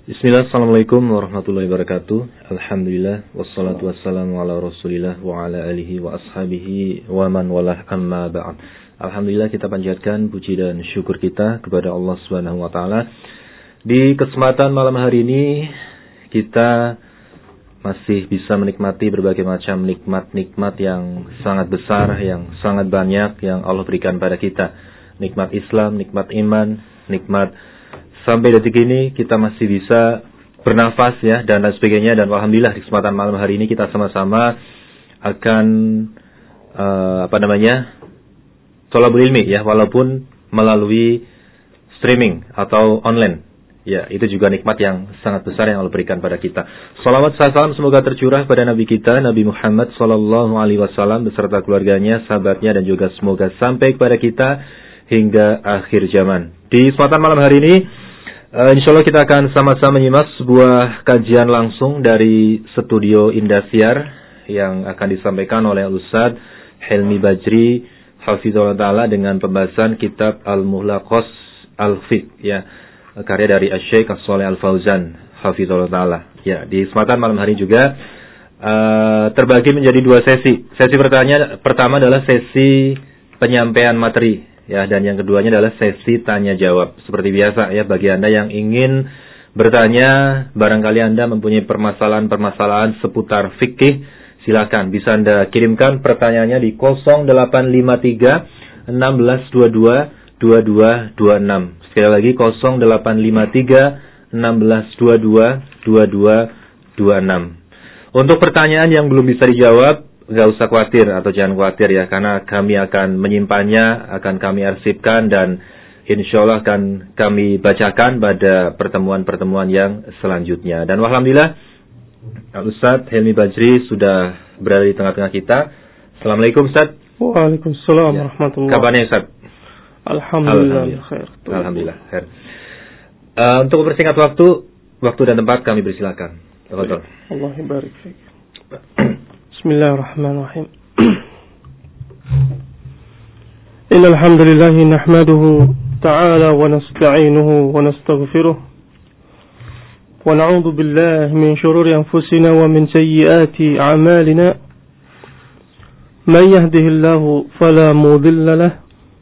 Bismillah, assalamualaikum warahmatullahi wabarakatuh. Alhamdulillah, wassalatu wassalamu ala rasulillah wa ala alihi wa ashabihi wa man walah amma ba'd. Alhamdulillah, kita panjatkan puji dan syukur kita kepada Allah Subhanahu wa taala. Di kesempatan malam hari ini kita masih bisa menikmati berbagai macam nikmat-nikmat yang sangat besar, yang sangat banyak yang Allah berikan pada kita. Nikmat Islam, nikmat iman, nikmat sampai detik ini kita masih bisa bernafas ya dan lain sebagainya. Dan alhamdulillah di kesempatan malam hari ini kita sama-sama akan thalabul ilmi ya, walaupun melalui streaming atau online. Ya, itu juga nikmat yang sangat besar yang Allah berikan pada kita. Salawat salam semoga tercurah pada Nabi kita, Nabi Muhammad sallallahu alaihi wasallam beserta keluarganya, sahabatnya, dan juga semoga sampai kepada kita hingga akhir zaman. Di kesempatan malam hari ini insya Allah kita akan sama-sama menyimak sebuah kajian langsung dari studio Indosiar yang akan disampaikan oleh Ustaz Helmi Bajri Hafizahullah Ta'ala dengan pembahasan kitab Al-Muhlaqas Al-Fiqh ya, karya dari Asy-Syaikh As-Shalih Al-Fauzan Hafizahullah Ta'ala. Ya, di kesempatan malam hari juga terbagi menjadi dua sesi. Sesi pertama adalah sesi penyampaian materi. Ya, dan yang keduanya adalah sesi tanya jawab. Seperti biasa ya, bagi Anda yang ingin bertanya, barangkali Anda mempunyai permasalahan seputar fikih, silakan bisa Anda kirimkan pertanyaannya di 0853 1622 2226. Sekali lagi 0853 1622 2226. Untuk pertanyaan yang belum bisa dijawab, nggak usah khawatir atau jangan khawatir ya, karena kami akan menyimpannya, akan kami arsipkan dan insya Allah akan kami bacakan pada pertemuan-pertemuan yang selanjutnya. Dan alhamdulillah Ustaz Helmi Bajri sudah berada di tengah-tengah kita. Assalamualaikum Ustaz. Waalaikumsalam warahmatullahi. Kabarnya Ustaz? Alhamdulillah khair. Alhamdulillah khair. Untuk mempersingkat waktu dan tempat kami persilakan. Tafadhol. Allah barik fiik. Bismillahirrahmanirrahim. Innal hamdalillah nahmaduhu ta'ala wa nasta'inuhu wa nastaghfiruh wa na'udzu billahi min shururi anfusina wa min sayyiati a'malina. Man yahdihillahu fala mudilla lahu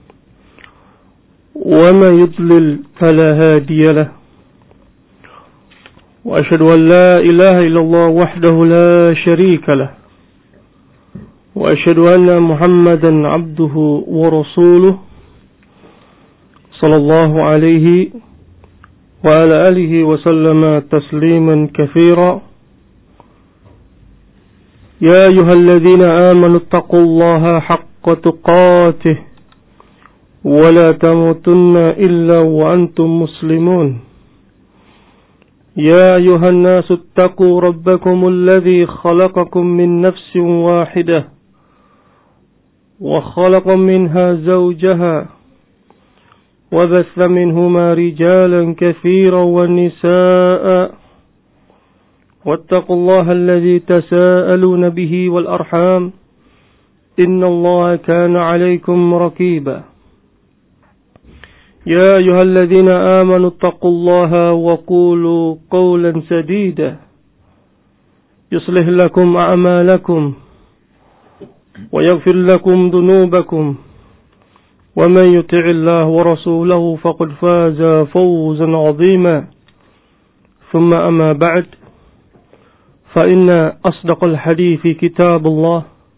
wa man yudlil fala hadiya lahu. Wa asyhadu an la ilaha illallah wahdahu la syarika lahu. وأشهد أن محمدا عبده ورسوله صلى الله عليه وعلى آله وسلم تسليما كثيرا. يا أيها الذين آمنوا اتقوا الله حق تقاته ولا تموتن إلا وأنتم مسلمون. يا أيها الناس اتقوا ربكم الذي خلقكم من نفس واحدة وخلق منها زوجها وبث منهما رجالا كثيرا ونساء واتقوا الله الذي تساءلون به والأرحام إن الله كان عليكم رقيبا. يا أيها الذين آمنوا اتقوا الله وقولوا قولا سديدا يصلح لكم أعمالكم ويغفر لكم ذنوبكم ومن يطع الله ورسوله فقد فاز فوزا عظيما. ثم أما بعد، فإن أصدق الحديث كتاب الله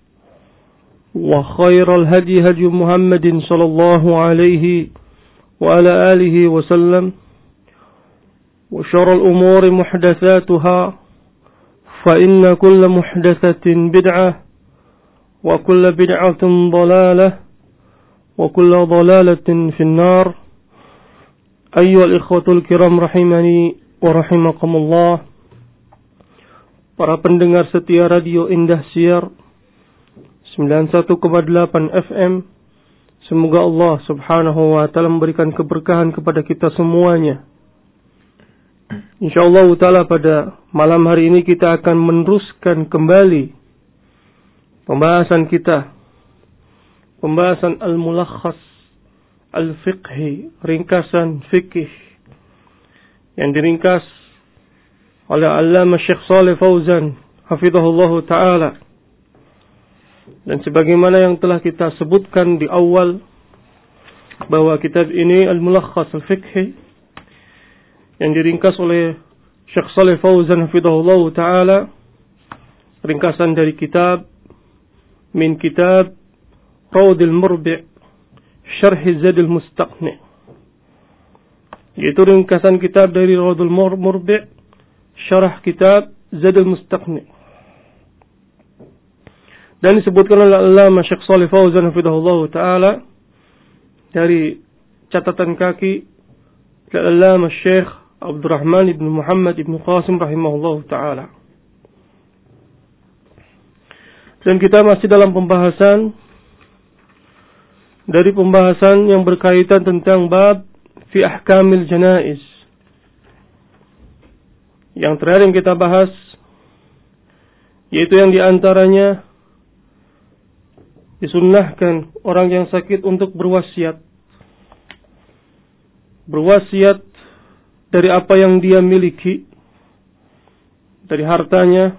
وخير الهدي هدي محمد صلى الله عليه وعلى آله وسلم وشر الأمور محدثاتها فإن كل محدثة بدعة وكل بدعة ضلالة وكل ضلالة في النار. أيها الإخوة الكرام rahimani wa rahimakumullah. Para pendengar setia Radio Indosiar 91,8 FM, semoga Allah Subhanahu wa taala memberikan keberkahan kepada kita semuanya. Insyaallah taala pada malam hari ini kita akan meneruskan kembali pembahasan kita, pembahasan Al-Mulakhas Al-Fiqhi, ringkasan fikih yang diringkas oleh Allamah Syekh Shalih Fauzan hafizahullah taala. Dan sebagaimana yang telah kita sebutkan di awal, bahwa kitab ini Al-Mulakhas Al-Fiqhi yang diringkas oleh Syekh Shalih Fauzan hafizahullah taala, ringkasan dari kitab min kitab Rawdul Murbi' Syarh Zadul Mustaqni, yaitu ringkasan kitab dari Rawdul Murbi' syarah kitab Zadul Mustaqni. Dan disebutkan oleh Allamah Syekh Shalih Fauzan hafizahullah taala dari catatan kaki Allamah Syekh Abdurrahman ibn Muhammad ibn Qasim rahimahullah taala. Dan kita masih dalam pembahasan yang berkaitan tentang bab fi ahkamil janaiz. Yang terakhir yang kita bahas, yaitu yang diantaranya disunnahkan orang yang sakit untuk berwasiat. Berwasiat dari apa yang dia miliki, dari hartanya,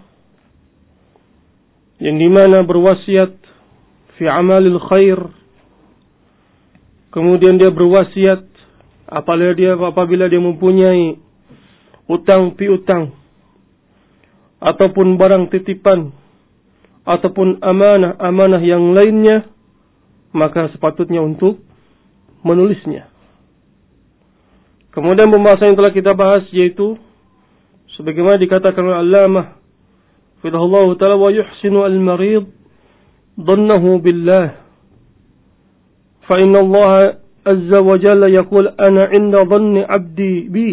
yang dimana berwasiat fi amalil khair. Kemudian dia berwasiat apabila dia mempunyai utang piutang ataupun barang titipan ataupun amanah yang lainnya, maka sepatutnya untuk menulisnya. Kemudian pembahasan yang telah kita bahas yaitu sebagaimana dikatakan oleh Allamah fidahullahu ta'ala, wa yuhsinu al-marid dhannahu billah fa inna Allah azza wa jalla yaqul ana 'inda dhanni 'abdi bi.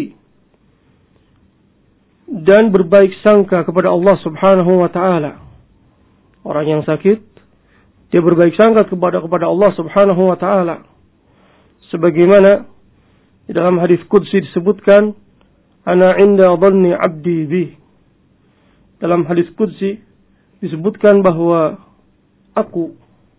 Dan berbaik sangka kepada Allah subhanahu wa ta'ala. Orang yang sakit, dia berbaik sangka kepada Allah subhanahu wa ta'ala. Sebagaimana di dalam hadis qudsi disebutkan, ana 'inda dhanni 'abdi bi. Dalam hadis qudsi disebutkan bahwa aku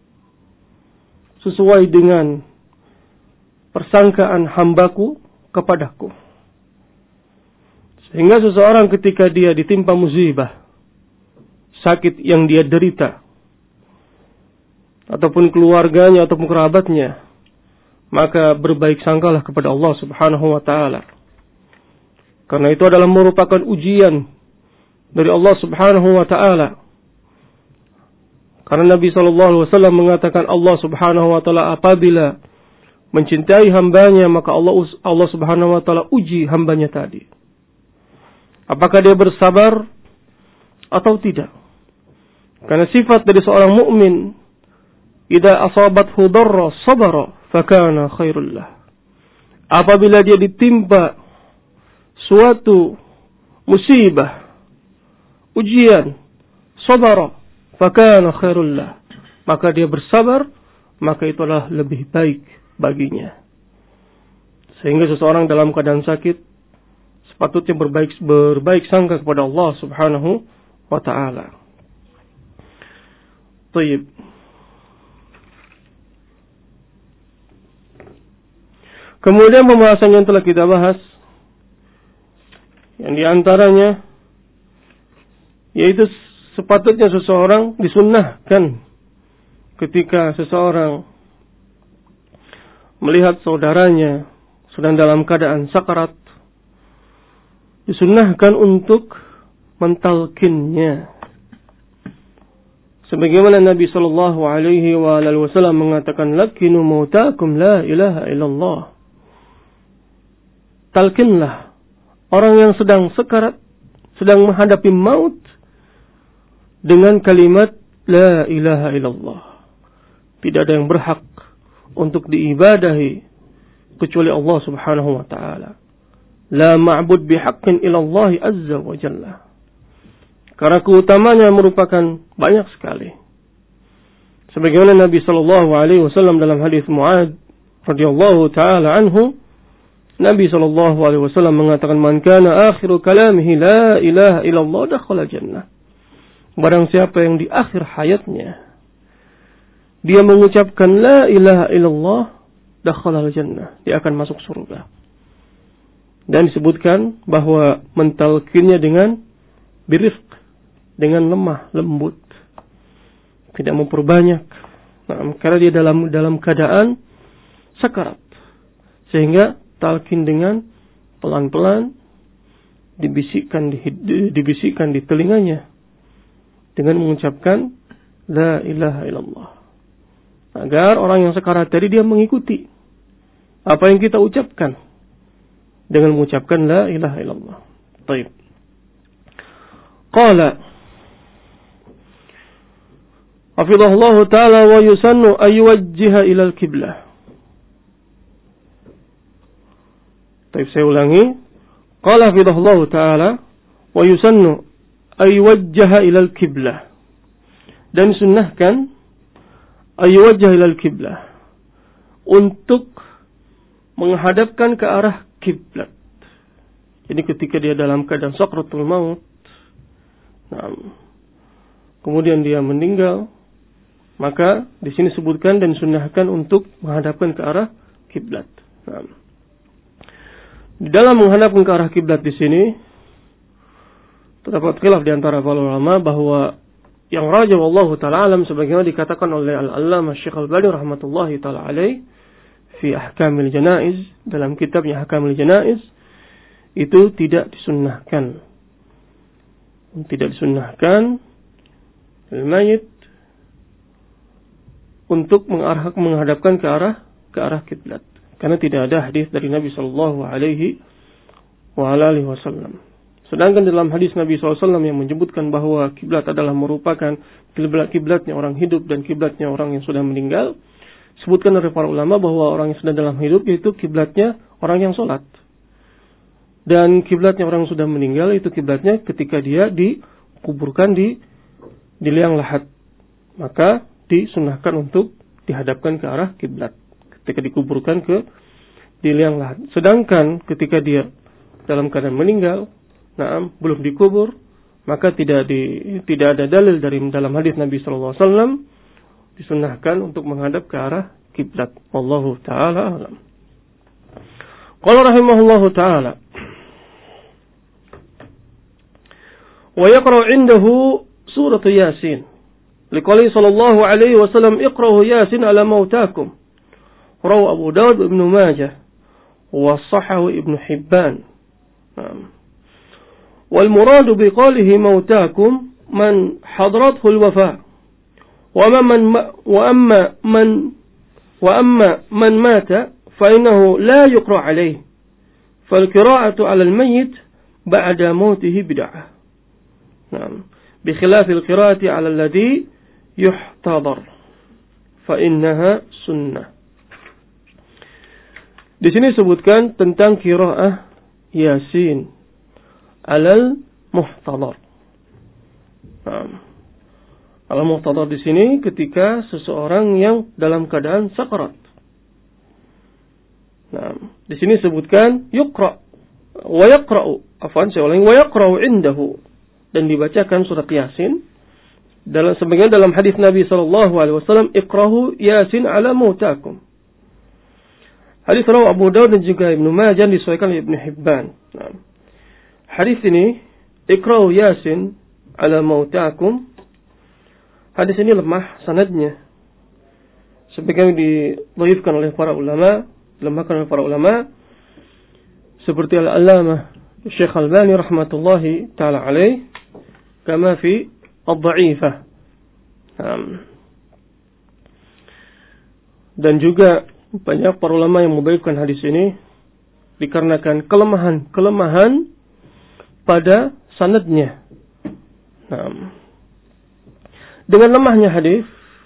sesuai dengan persangkaan hambaku kepadaku. Sehingga seseorang ketika dia ditimpa musibah, sakit yang dia derita, ataupun keluarganya ataupun kerabatnya, maka berbaik sangkalah kepada Allah subhanahu wa ta'ala. Karena itu adalah merupakan ujian dari Allah subhanahu wa ta'ala. Karena Nabi SAW mengatakan Allah subhanahu wa ta'ala apabila mencintai hambanya, maka Allah subhanahu wa ta'ala uji hambanya tadi. Apakah dia bersabar atau tidak? Karena sifat dari seorang mukmin, idza asabathu darra sabara fakana khairul lah. Apabila dia ditimpa suatu musibah, ujian, sabara fakana khairul lah, maka dia bersabar, maka itulah lebih baik baginya. Sehingga seseorang dalam keadaan sakit sepatutnya berbaik sangka kepada Allah subhanahu wa ta'ala. Tayyib. Kemudian pembahasan yang telah kita bahas, yang diantaranya yaitu sepatutnya seseorang disunnahkan ketika seseorang melihat saudaranya sedang dalam keadaan sakarat, disunnahkan untuk mentalkinnya. Sebagaimana Nabi sallallahu alaihi wasallam mengatakan, lakinu mautakum la ilaha illallah. Talkinlah orang yang sedang sekarat, sedang menghadapi maut dengan kalimat la ilaha illallah. Tidak ada yang berhak untuk diibadahi kecuali Allah subhanahu wa ta'ala. La ma'bud bihaqqin illallah azza wa jalla. Karena keutamanya merupakan banyak sekali. Sebagaimana Nabi sallallahu alaihi wasallam dalam hadis Mu'adz radhiyallahu taala anhu, Nabi sallallahu alaihi wasallam mengatakan, man kana akhiru kalamihi la ilaha illallah dakhala jannah. Barang siapa yang di akhir hayatnya dia mengucapkan la ilaha illallah dakhala jannah, dia akan masuk surga. Dan disebutkan bahwa mentalkinnya dengan birifq, dengan lemah, lembut. Tidak memperbanyak. Karena dia dalam keadaan sakarat. Sehingga talqin dengan pelan-pelan dibisikkan di telinganya dengan mengucapkan la ilaha illallah. Agar orang yang sekarat tadi dia mengikuti apa yang kita ucapkan dengan mengucapkan la ilaha illallah. Baik. Qala hafizahullah ta'ala wa yusannu ayyuwajjiha ilal qiblah. Baik, saya ulangi. Qala hafizahullah ta'ala wa yusannu ayyuwajjiha ilal qiblah. Dan sunnahkan ayyuwajjiha ilal qiblah untuk menghadapkan ke arah kiblat. Jadi ketika dia dalam keadaan sakratul maut, kemudian dia meninggal, maka di sini sebutkan dan sunnahkan untuk menghadapkan ke arah kiblat. Di dalam menghadapkan ke arah kiblat di sini terdapat khilaf di antara para ulama bahwa yang rajih wallahu taala alam sebagaimana dikatakan oleh Al-Allamah Syekh Al-Albani rahmatullahi taala alaih fi Ahkamil Janaiz, dalam kitabnya Ahkamil Janaiz, itu tidak disunnahkan. Tidak disunnahkan al-mayit untuk menghadapkan ke arah kiblat. Karena tidak ada hadis dari Nabi sallallahu alaihi wasallam. Sedangkan dalam hadis Nabi SAW yang menyebutkan bahwa kiblat adalah merupakan kiblatnya orang hidup dan kiblatnya orang yang sudah meninggal, sebutkan oleh para ulama bahwa orang yang sudah dalam hidup yaitu kiblatnya orang yang sholat. Dan kiblatnya orang yang sudah meninggal itu kiblatnya ketika dia dikuburkan di liang lahat. Maka disunahkan untuk dihadapkan ke arah kiblat ketika dikuburkan di liang lahat. Sedangkan ketika dia dalam keadaan meninggal, belum dikubur, maka tidak ada dalil dari dalam hadis Nabi sallallahu alaihi wasallam disunahkan untuk menghadap ke arah kiblat. Wallahu taala alam. Qala rahimahullahu taala wa yaqra'u 'indahu surah Yasin. Liqali sallallahu alaihi wasallam iqra'u Yasin ala mautakum. Rawi Abu Dawud Ibn Majah wa sahahu Ibn Hibban. والمراد بقوله موتاكم من حضرته الوفاة وأما من مات فإنه لا يقرأ عليه فالقراءة على الميت بعد موته بدعة بخلاف القراءة على الذي يحتضر فإنها سنة. Di sini disebutkan tentang qiraah Yasin alal muhtadar. Al-muhtadar di sini ketika seseorang yang dalam keadaan sakarat. Di sini disebutkan yuqra wa yaqra'u, wa yaqra'u 'indahu, dan dibacakan surat Yasin dalam hadis Nabi sallallahu alaihi wasallam, iqra'u Yasin ala mautakum. Hadis rawi Abu Dawud dan juga Ibnu Majah disahihkan oleh Ibnu Hibban. Hadis ini iqra'u Yasin ala mautakum. Hadis ini lemah sanadnya. Sebagaimana didhaifkan oleh para ulama, lemahkan oleh para ulama seperti Al-Allamah Syekh Al-Albani rahmatullahi taala alaih kama fi ad-dha'ifah. Dan juga banyak para ulama yang membaikkan hadis ini dikarenakan kelemahan pada sanadnya. Dengan lemahnya hadis,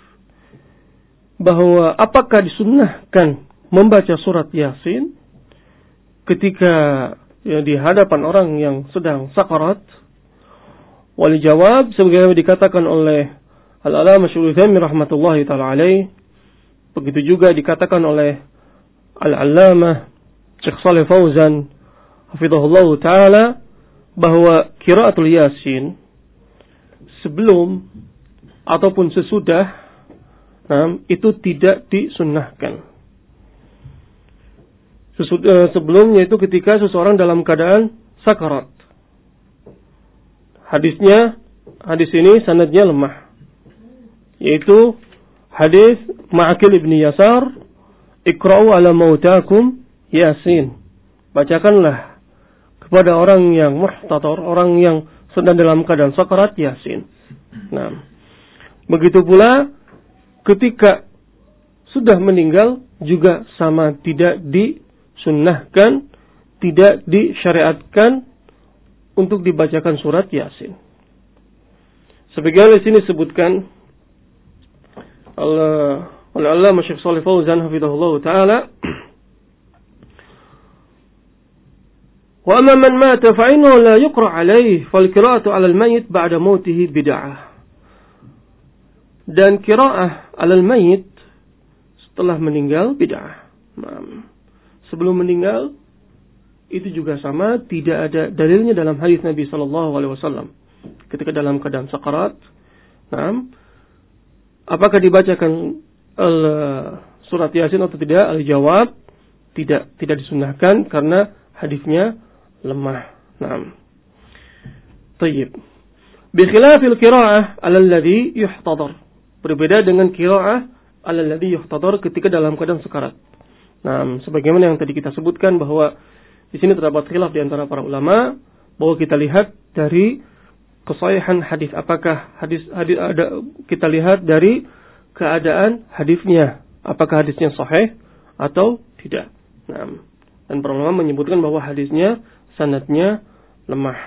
bahwa apakah disunnahkan membaca surat Yasin ketika di hadapan orang yang sedang sakarat? Wal jawab sebagaimana dikatakan oleh Al-Allamah Syekh Utsaimin rahmatullahi taala alaih, begitu juga dikatakan oleh Al-Allamah Syekh Shalih Fauzan hafizahullahu taala, bahwa qiraatul Yasin sebelum ataupun sesudah itu tidak disunnahkan. sebelumnya itu ketika seseorang dalam keadaan sakarat. Hadis ini sanadnya lemah. Yaitu hadis Ma'aqil ibn Yasar, "Iqra'u ala mautakum Yasin." Bacakanlah kepada orang yang muhtadar, orang yang sedang dalam keadaan sakarat, Yasin. Nah, begitu pula ketika sudah meninggal juga sama, tidak disunnahkan, tidak disyariatkan untuk dibacakan surat Yasin. Sebagaimana di sini disebutkan oleh Allamah Syekh Shalih Fauzan hafizahullah taala, wa amma man mata fa innahu la yuqra alayhi fal qira'atu 'ala al-mayyit ba'da mautihi bid'ah. Dan qira'ah 'ala al-mayyit setelah meninggal bid'ah. Sebelum meninggal itu juga sama, tidak ada dalilnya dalam hadis Nabi sallallahu alaihi wasallam. Ketika dalam keadaan sakarat, apakah dibacakan surat Yasin atau tidak? Al-jawab, tidak disunnahkan karena hadisnya lemah. Tayyib. Bi khilafil qira'ah 'ala alladhi yuhtadar. Berbeda dengan qira'ah 'ala alladhi yuhtadar ketika dalam keadaan sakarat. Sebagaimana yang tadi kita sebutkan bahwa di sini terdapat khilaf di antara para ulama, bahwa kita lihat dari kesahihan hadis, apakah hadis ada, kita lihat dari keadaan hadisnya, apakah hadisnya sahih atau tidak. Dan para ulama menyebutkan bahwa hadisnya sanadnya lemah.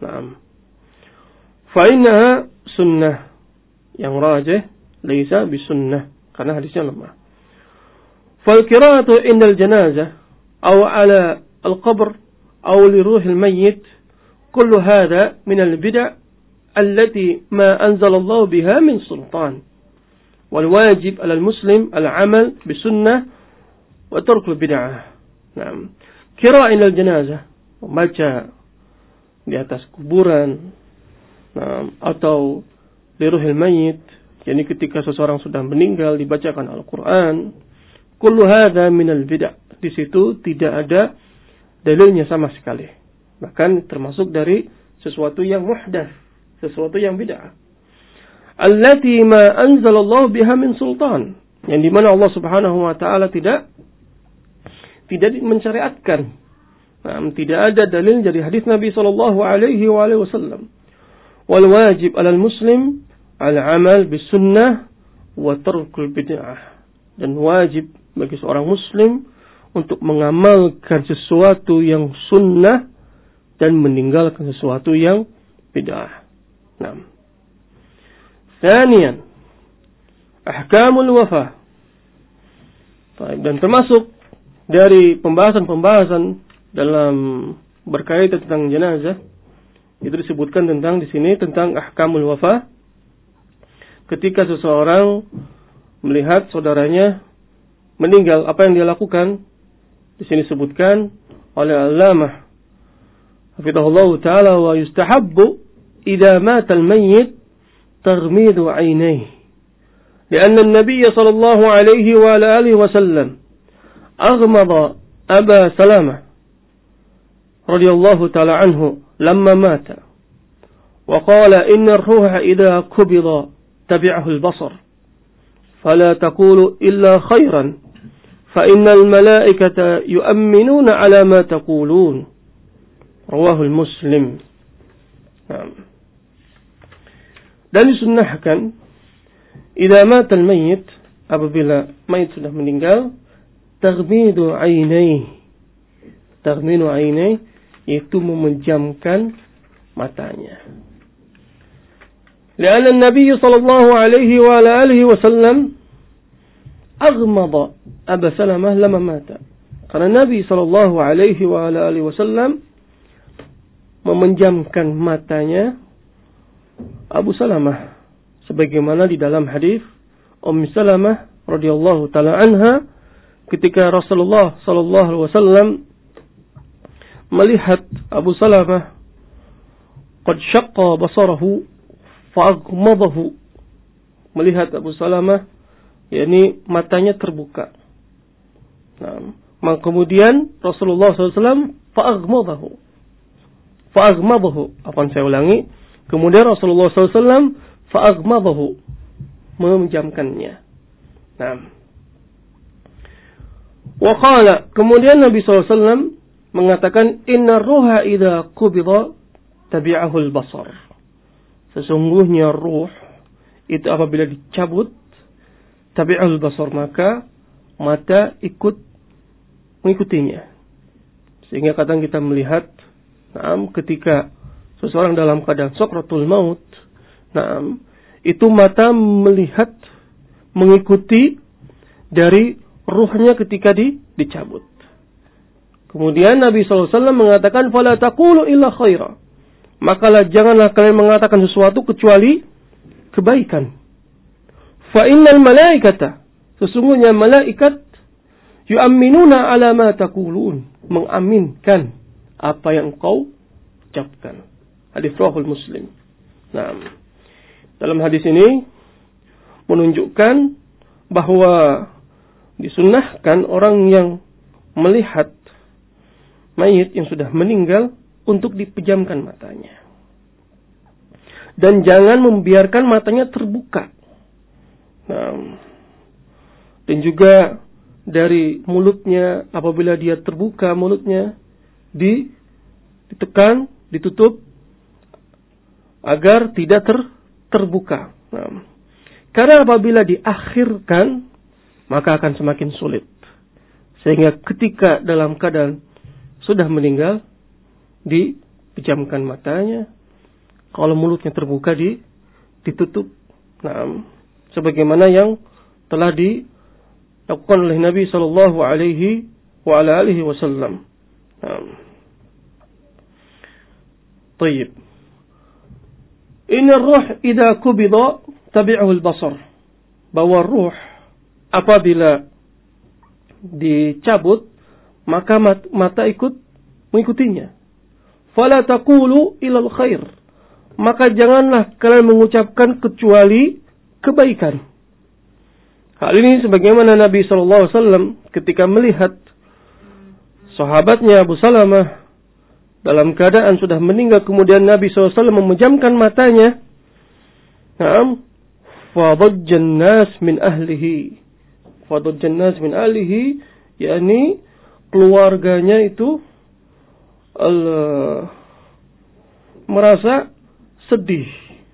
Fa innaha sunnah, yang rajih laisa bisunnah, karena hadisnya lemah. Fal qira'atu indal janazah aw ala القبر أو لروح الميت كل هذا من البدع التي ما أنزل الله بها من سلطان والواجب على المسلم العمل بسنة وترك البدعة. قراءة إلى الجنازة, membaca di atas kuburan, atau liruhil mayyit, yani ketika seseorang sudah meninggal dibacakan Al-Quran. Kullu hadha minal bid'ah. Di situ tidak ada dalilnya sama sekali. Bahkan termasuk dari sesuatu yang muhdats, sesuatu yang bid'ah. Allati ma anzalallahu biha min sultan. Yang dimana Allah Subhanahu wa taala tidak mensyariatkan. Tidak ada dalil dari hadis Nabi sallallahu alaihi wasallam. Wal wajib 'alal muslim al-amal bis sunnah wa tarkul bid'ah. Dan wajib bagi seorang muslim untuk mengamalkan sesuatu yang sunnah dan meninggalkan sesuatu yang bid'ah. Tsaniyan, ahkamul wafa. Dan termasuk dari pembahasan dalam berkaitan tentang jenazah, itu disebutkan tentang di sini tentang ahkamul wafa. Ketika seseorang melihat saudaranya meninggal, apa yang dia lakukan? Di sini disebutkan oleh Allamah hafizahullah taala, wa yustahabbu idza mata al-mayyit taghmidu 'ainayhi, li'anna an-nabiy sallallahu alaihi wa alihi wasallam aghmada Aba Salamah radhiyallahu taala anhu lamma mata, wa qala inna ar-ruha idza qubida tabi'ahu al-basar fala taqulu illa khairan فإن الملائكة يؤمنون على ما تقولون. رواه المسلم. Dan disunnahkan idza mata al-mayyit, apabila mayit sudah meninggal, taghmidu 'ainayhi. Taghmidu 'ainayhi yaitu memejamkan matanya. Lianna an-nabiy sallallahu alaihi wa alihi wasallam aghmada Aba Salamah lama mata. Karena Nabi sallallahu alaihi wa alihi wasallam memejamkan matanya Abu Salamah, sebagaimana di dalam hadis Ummu Salamah radhiyallahu taala anha, ketika Rasulullah sallallahu alaihi wasallam melihat Abu Salamah qad syaqqa basarahu fa aghmadahu, melihat Abu Salamah yakni matanya terbuka. Maka kemudian Rasulullah SAW fa'aghmadahu. Saya ulangi. Kemudian Rasulullah SAW fa'aghmadahu, memejamkannya. Nah. Wa qala, kemudian Nabi SAW mengatakan, inna ruha idha qubida tabi'ahul basar. Sesungguhnya ruh itu apabila dicabut, tabi'ahul basar, maka mata ikut mengikutinya. Sehingga kadang kita melihat, ketika seseorang dalam keadaan sakratul maut, itu mata melihat, mengikuti dari ruhnya ketika dicabut. Kemudian Nabi SAW mengatakan, fala taqulu illa khaira. Maka janganlah kalian mengatakan sesuatu kecuali kebaikan. Fa innal malaikata, sesungguhnya malaikat, yu'amminuna ala ma taqulun, mengaminkan apa yang kau ucapkan. Hadis riwayat Muslim. Nah, dalam hadis ini menunjukkan bahwa disunnahkan orang yang melihat mayit yang sudah meninggal untuk dipejamkan matanya. Dan jangan membiarkan matanya terbuka. Nah, dan juga dari mulutnya, apabila dia terbuka mulutnya, ditekan, ditutup, agar tidak terbuka. Nah, karena apabila diakhirkan, maka akan semakin sulit. Sehingga ketika dalam keadaan sudah meninggal, dipejamkan matanya. Kalau mulutnya terbuka, ditutup. Nah, sebagaimana yang telah dilakukan oleh Nabi sallallahu alaihi wasallam. Baik. Inna ruh idza qubida tabi'ahu al-basar. Bahwa ruh apabila dicabut, maka mata ikut mengikutinya. Fala taqulu ilal khair. Maka janganlah kalian mengucapkan kecuali kebaikan. Hal ini sebagaimana Nabi SAW ketika melihat sahabatnya Abu Salamah dalam keadaan sudah meninggal, kemudian Nabi SAW memejamkan matanya. Fadajjan nas min ahlihi. Fadajjan nas min ahlihi, yakni keluarganya itu merasa sedih,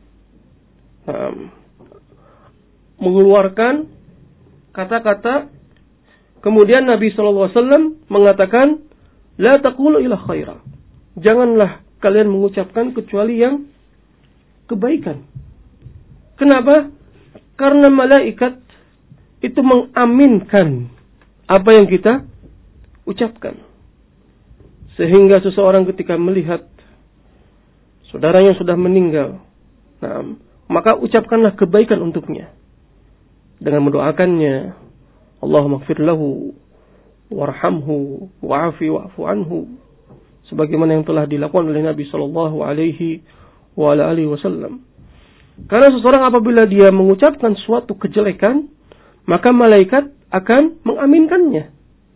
mengeluarkan kata-kata. Kemudian Nabi SAW mengatakan, la taqulu illa khaira. Janganlah kalian mengucapkan kecuali yang kebaikan. Kenapa? Karena malaikat itu mengaminkan apa yang kita ucapkan. Sehingga seseorang ketika melihat saudara yang sudah meninggal, maka ucapkanlah kebaikan untuknya dengan mendoakannya, Allahumma ighfir lahu warhamhu wa'afi wa'fu anhu, sebagaimana yang telah dilakukan oleh Nabi sallallahu alaihi wasallam. Karena seseorang apabila dia mengucapkan suatu kejelekan, maka malaikat akan mengaminkannya.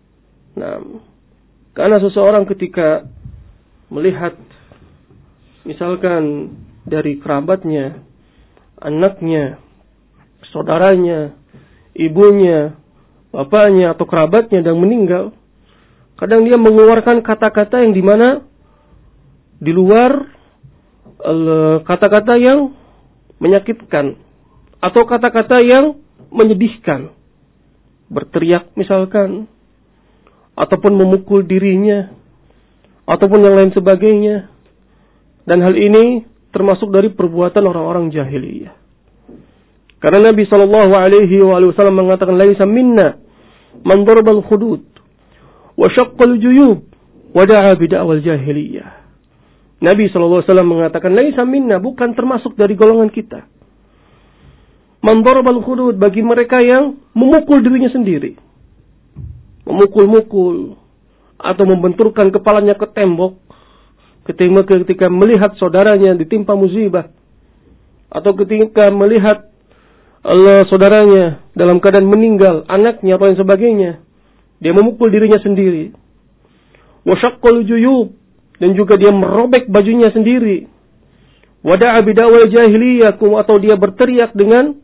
Karena seseorang ketika melihat misalkan dari kerabatnya, anaknya, saudaranya, ibunya, bapaknya atau kerabatnya yang meninggal, kadang dia mengeluarkan kata-kata yang dimana di luar kata-kata yang menyakitkan atau kata-kata yang menyedihkan, berteriak misalkan, ataupun memukul dirinya, ataupun yang lain sebagainya. Dan hal ini termasuk dari perbuatan orang-orang jahiliyah. Karena Nabi sallallahu alaihi wasallam mengatakan, laisa minna man darabal khudud wa syaqqal juyub wa da'a bid'awal jahiliyah. Nabi sallallahu alaihi wasallam mengatakan, laisa minna, bukan termasuk dari golongan kita. Man darabal khudud, bagi mereka yang memukul dirinya sendiri. Memukul-mukul atau membenturkan kepalanya ke tembok ketika melihat saudaranya ditimpa musibah, atau ketika melihat saudaranya dalam keadaan meninggal, anaknya atau yang sebagainya, Dia memukul dirinya sendiri. Wa syaqqal juyub, dan juga dia merobek bajunya sendiri. Wa da'a bidawal jahiliyah, atau dia berteriak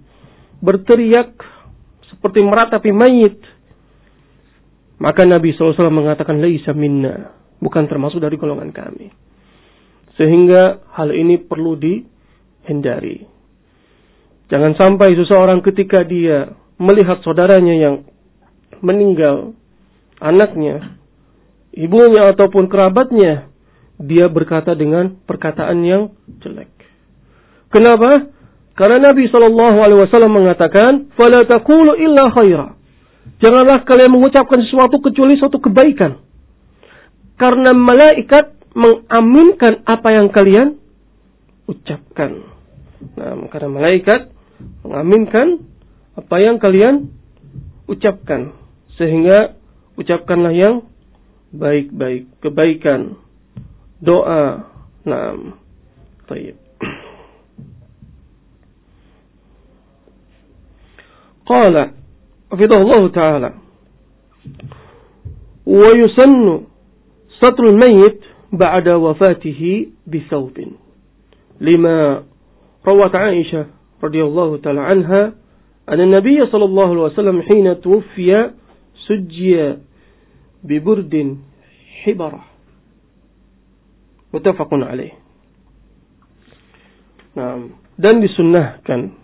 seperti meratapi mayit. Maka Nabi SAW mengatakan, laisa minna, bukan termasuk dari golongan kami. Sehingga hal ini perlu dihindari. Jangan sampai seseorang ketika dia melihat saudaranya yang meninggal, anaknya, ibunya ataupun kerabatnya, dia berkata dengan perkataan yang jelek. Kenapa? Karena Nabi SAW mengatakan, fala taqulu illa khaira. Janganlah kalian mengucapkan sesuatu kecuali suatu kebaikan. Karena malaikat mengaminkan apa yang kalian ucapkan. Nah, karena malaikat mengaminkan apa yang kalian ucapkan. Sehingga ucapkanlah yang baik-baik, kebaikan, doa. Naam. Baik. Qala hafidhahullah ta'ala wa yusannu satrul mayyit ba'da wafatihi bisawbin lima rawat Aisyah radhiyallahu ta'ala anha anna an-nabiy sallallahu alaihi wasallam hina tuwfiya sujjiya bi burdin hibarah muttafaqun alaih. Nah, dan disunnahkan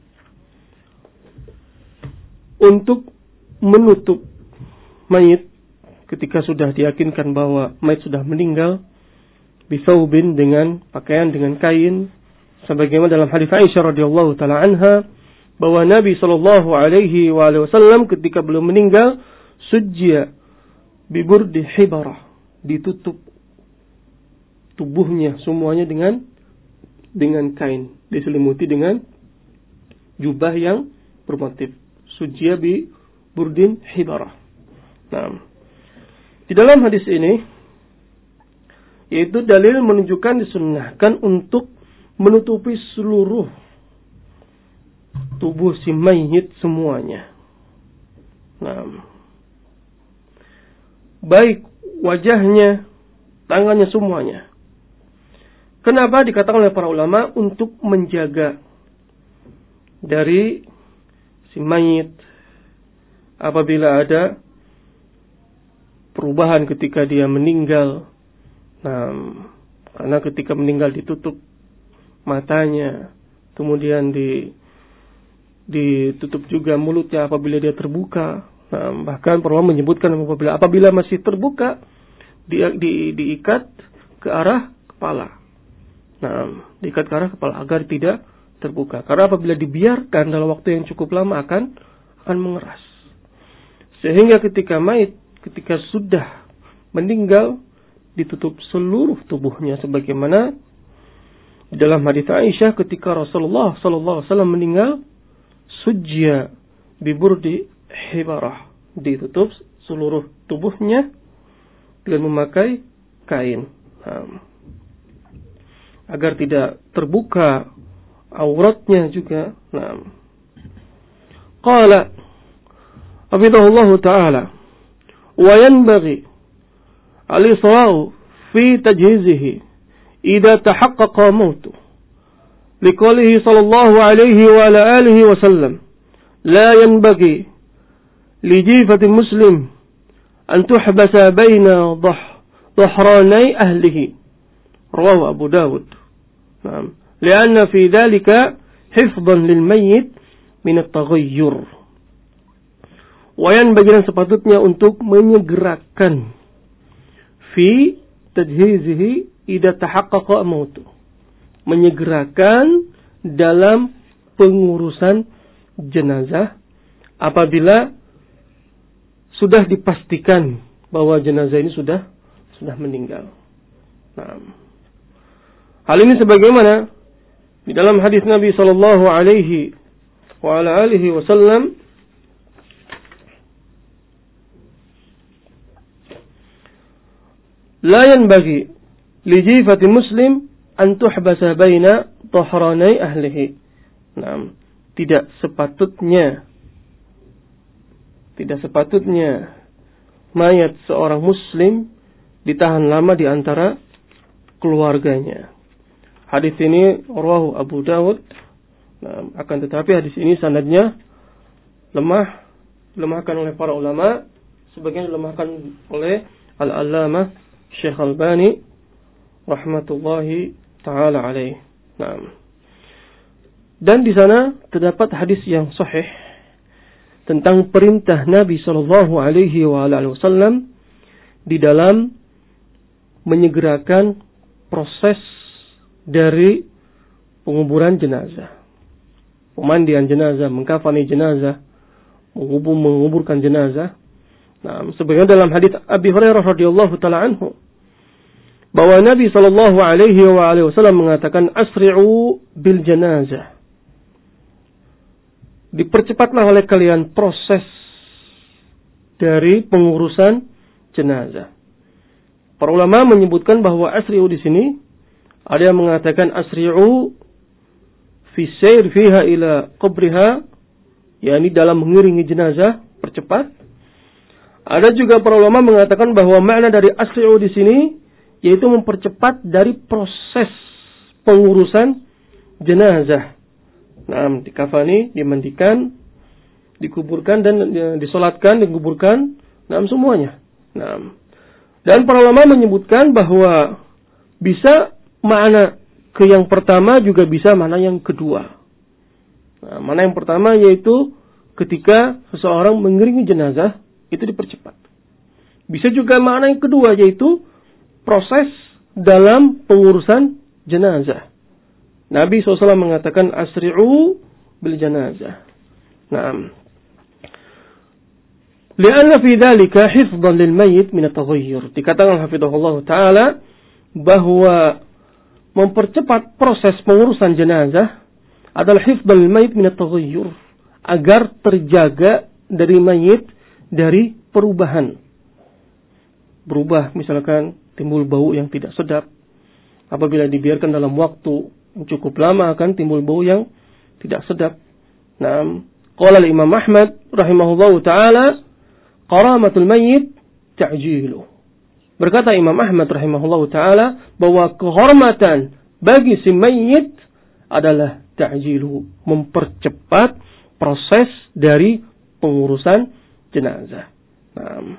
untuk menutup mayit ketika sudah diyakinkan bahwa mayit sudah meninggal, bisaubin, dengan pakaian, dengan kain, sebagaimana dalam hadis Aisyah radhiyallahu taala anha bahwa Nabi sallallahu alaihi wasallam ketika belum meninggal sujjiya bi burdi hibarah, ditutup tubuhnya semuanya dengan kain, diselimuti dengan jubah yang bermotif. Sujjiya bi burdin hibarah. Nah, di dalam hadis ini yaitu dalil menunjukkan disunnahkan untuk menutupi seluruh tubuh si mayit semuanya. Nah, baik wajahnya, tangannya, semuanya. Kenapa dikatakan oleh para ulama untuk menjaga dari si mayit apabila ada perubahan ketika dia meninggal. Nah, karena ketika meninggal ditutup matanya, kemudian ditutup juga mulutnya apabila dia terbuka. Nah, bahkan para ulama menyebutkan apabila masih terbuka diikat ke arah kepala. Nah, diikat ke arah kepala agar tidak terbuka. Karena apabila dibiarkan dalam waktu yang cukup lama akan mengeras. Sehingga ketika sudah meninggal ditutup seluruh tubuhnya sebagaimana di dalam hadis Aisyah ketika Rasulullah sallallahu alaihi wasallam meninggal, sujjiya bi burdi hibarah, ditutup seluruh tubuhnya dengan memakai kain. Agar tidak terbuka auratnya juga. Nah. Qala hafidhahullah ta'ala wa yanbaghi al-isra'u fi tajhizihi idza tahaqqaqa mautu liqaulihi sallallahu alaihi wa ala alihi wa sallam la yanbaghi li jifati muslim an tuhbasa baina dhahranai ahlihi rawahu Abu Dawud. Nah, lianna fi dhalika hifdhan lil mayyit min at-taghayyur. Wayan bagian sepatutnya untuk menyegerakan fi tajhizihi idza tahaqqaqa mautu. Menyegerakan dalam pengurusan jenazah apabila sudah dipastikan bahwa jenazah ini sudah meninggal. Nah, hal ini sebagaimana di dalam hadis Nabi sallallahu alaihi wa ala alihi wasallam la yanbaghi li jifati muslim an tuhbasa baina dhahranai ahlihi. Nah, tidak sepatutnya mayat seorang muslim ditahan lama di antara keluarganya. Hadis ini rawahu Abu Dawud. Nah, akan tetapi hadis ini sanadnya dilemahkan oleh para ulama, sebagian dilemahkan oleh Al-Allamah Syekh Albani rahmatullahi taala alaih. Nah. Dan di sana terdapat hadis yang sahih tentang perintah Nabi sallallahu alaihi wasallam di dalam menyegerakan proses dari penguburan jenazah. Pemandian jenazah, mengkafani jenazah, menguburkan jenazah. Nah, sebagaimana dalam hadis Abi Hurairah radhiyallahu taala anhu bahwa Nabi sallallahu alaihi wasallam mengatakan asri'u bil janazah. Dipercepatlah oleh kalian proses dari pengurusan jenazah. Para ulama menyebutkan bahwa asri'u di sini ada yang mengatakan asri'u fi sayr fiha ila qabriha, yakni dalam mengiringi jenazah, percepat. Ada juga para ulama mengatakan bahwa makna dari asri'u di sini yaitu mempercepat dari proses pengurusan jenazah. Nah, dikafani, dimandikan, dikuburkan dan disolatkan, dikuburkan, nah semuanya. Nah, dan para ulama menyebutkan bahwa bisa makna ke yang pertama juga bisa makna yang kedua. Nah, makna yang pertama yaitu ketika seseorang mengiringi jenazah itu dipercepat. Bisa juga makna yang kedua yaitu proses dalam pengurusan jenazah. Nabi SAW mengatakan asri'u bil janazah. Naam. Lianna fi dzalika hifdhan lil mayyit min at-taghayyur. Dikatakan hafizahullah taala bahwa mempercepat proses pengurusan jenazah adalah hifdhan lil mayyit min at-taghayyur, agar terjaga dari mayit dari perubahan. Berubah, misalkan timbul bau yang tidak sedap. Apabila dibiarkan dalam waktu cukup lama akan timbul bau yang tidak sedap. Nah, qala Imam Ahmad rahimahullahu taala qaramatul mayyit ta'jilu. Berkata Imam Ahmad rahimahullahu taala bahwa kehormatan bagi si mayit adalah ta'jilu, mempercepat proses dari pengurusan jenazah. Nah,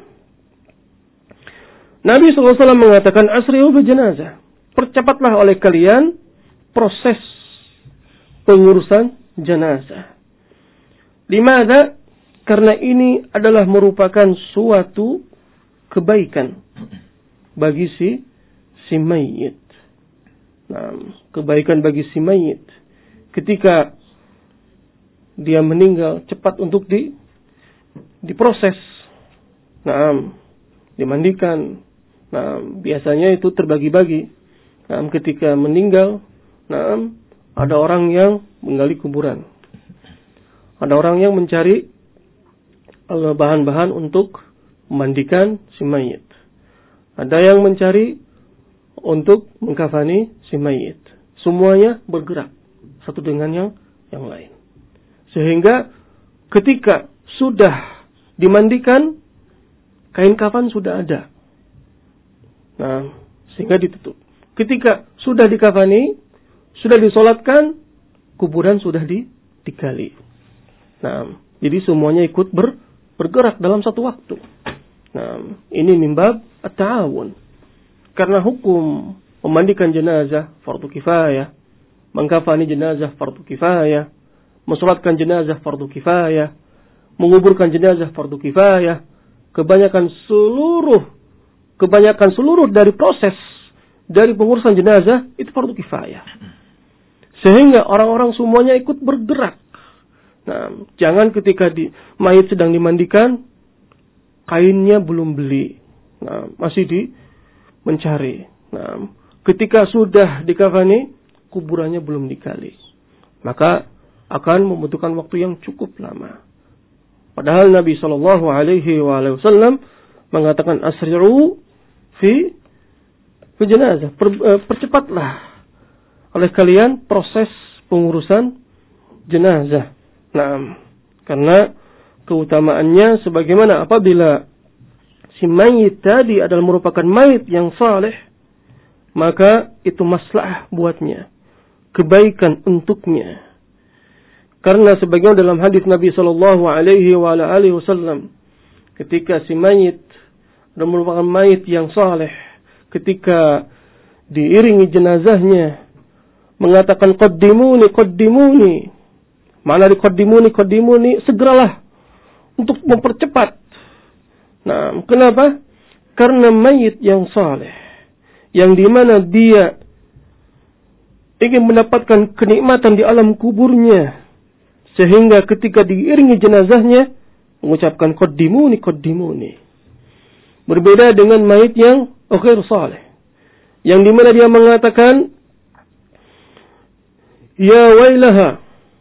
Nabi SAW mengatakan asri'u bil janazah. Percepatlah oleh kalian proses pengurusan jenazah. Limada? Karena ini adalah merupakan suatu kebaikan bagi si mayit. Nah, kebaikan bagi si mayit. Ketika dia meninggal, cepat untuk diproses. Nah, dimandikan. Nah, biasanya itu terbagi-bagi. Nah, ketika meninggal, nah, ada orang yang menggali kuburan. Ada orang yang mencari bahan-bahan untuk memandikan si mayit. Ada yang mencari untuk mengkafani si mayit. Semuanya bergerak satu dengan yang lain. Sehingga ketika sudah dimandikan, kain kafan sudah ada. Nah, sehingga ditutup. Ketika sudah dikafani, sudah disolatkan, kuburan sudah digali. Nah, jadi semuanya ikut bergerak dalam satu waktu. Nah, ini mimbab at-ta'awun. Karena hukum memandikan jenazah fardu kifayah, mengkafani jenazah fardu kifayah, mensolatkan jenazah fardu kifayah, menguburkan jenazah fardu kifayah, kebanyakan seluruh dari proses dari pengurusan jenazah itu fardu kifayah. Sehingga orang-orang semuanya ikut bergerak. Nah, jangan ketika mayit sedang dimandikan, kainnya belum beli. Nah, masih mencari. Nah, ketika sudah dikafani, kuburannya belum digali. Maka akan membutuhkan waktu yang cukup lama. Padahal Nabi SAW mengatakan asri'u fi jenazah. Percepatlah oleh kalian proses pengurusan jenazah. Nah, karena keutamaannya sebagaimana apabila si mayit tadi adalah merupakan mayit yang saleh, maka itu maslahah buatnya, kebaikan untuknya. Karena sebagian dalam hadis Nabi sallallahu alaihi wasallam, ketika si mayit adalah merupakan mayit yang saleh, ketika diiringi jenazahnya mengatakan qaddimuni qaddimuni. Mana qaddimuni, segeralah untuk mempercepat. Nah, kenapa? Karena mayit yang saleh, yang dimana dia ingin mendapatkan kenikmatan di alam kuburnya, sehingga ketika diiringi jenazahnya mengucapkan qaddimuni qaddimuni. Berbeda dengan mayit yang ghair saleh, yang dimana dia mengatakan ya wailaha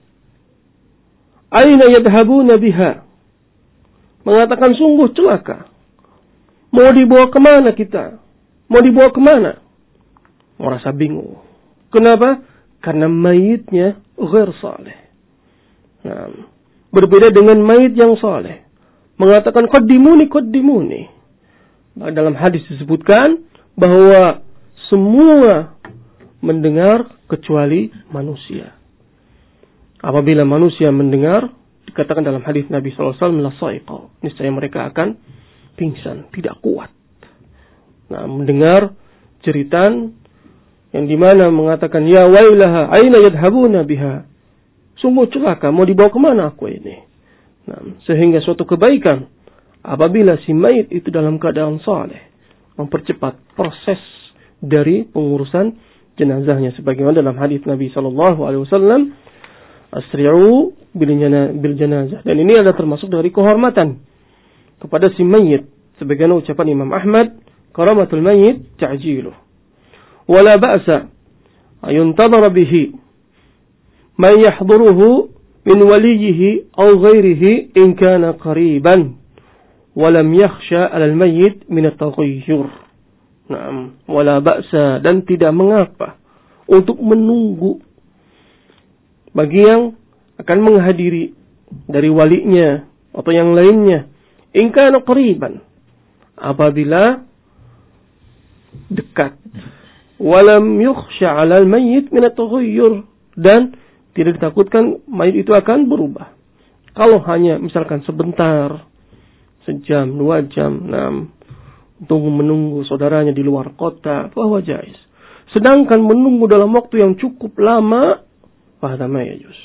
aina yadhabuna biha, mengatakan sungguh celaka, mau dibawa kemana kita, mau dibawa kemana, merasa bingung. Kenapa? Karena mayitnya ghair saleh. Nah, berbeda dengan mayit yang saleh, mengatakan qaddimuni qaddimuni. Dalam hadis disebutkan bahwa semua mendengar kecuali manusia. Apabila manusia mendengar, dikatakan dalam hadis Nabi SAW, niscaya mereka akan pingsan, tidak kuat. Nah, mendengar jeritan yang dimana mengatakan ya wailaha aina yadhabuna biha, sungguh celaka, mau dibawa kemana aku ini. Nah, sehingga suatu kebaikan apabila si mayit itu dalam keadaan saleh, mempercepat proses dari pengurusan jenazahnya, sebagaimana dalam hadis Nabi SAW, asri'u bil janazah. Dan ini adalah termasuk dari kehormatan kepada si mayit, sebagaimana ucapan Imam Ahmad, karamatul mayit ta'jiluh, wala ba'sa ayuntadhara bihi man yahduruhu min waliyihi aw ghairihi in kana qariban wa lam yakhsha 'ala al-mayyit min at-taghayyur. Naam, wala ba'sa, dan tidak mengapa untuk menunggu bagi yang akan menghadiri dari walinya atau yang lainnya, in kana qariban, apabila dekat, walam yukhsha 'ala al-mayyit min at-taghayyur, dan tidak ditakutkan mayit itu akan berubah. Kalau hanya misalkan sebentar, sejam, 2 jam, untuk menunggu saudaranya di luar kota, bahwa jais. Sedangkan menunggu dalam waktu yang cukup lama, fahadha ma yajuz.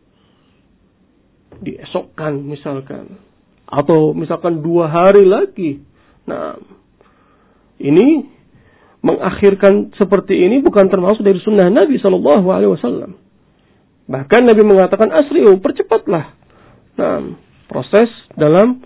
Diesokkan misalkan, atau misalkan 2 hari lagi. Nah, ini mengakhirkan seperti ini bukan termasuk dari sunnah Nabi SAW. Bahkan Nabi mengatakan asri'u, percepatlah. Nah, proses dalam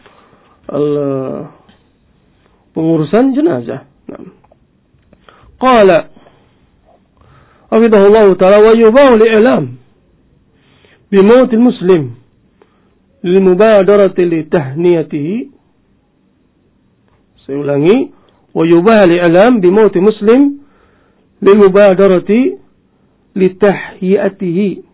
pengurusan jenazah. Nah. Qala hafidhahullah ta'ala wa yubahu li'lam bimautil muslim lil mubadarati li tahniyatihi. Saya ulangi, wa yubahu li'lam bimautil muslim lil mubadarati li tahyiyatihi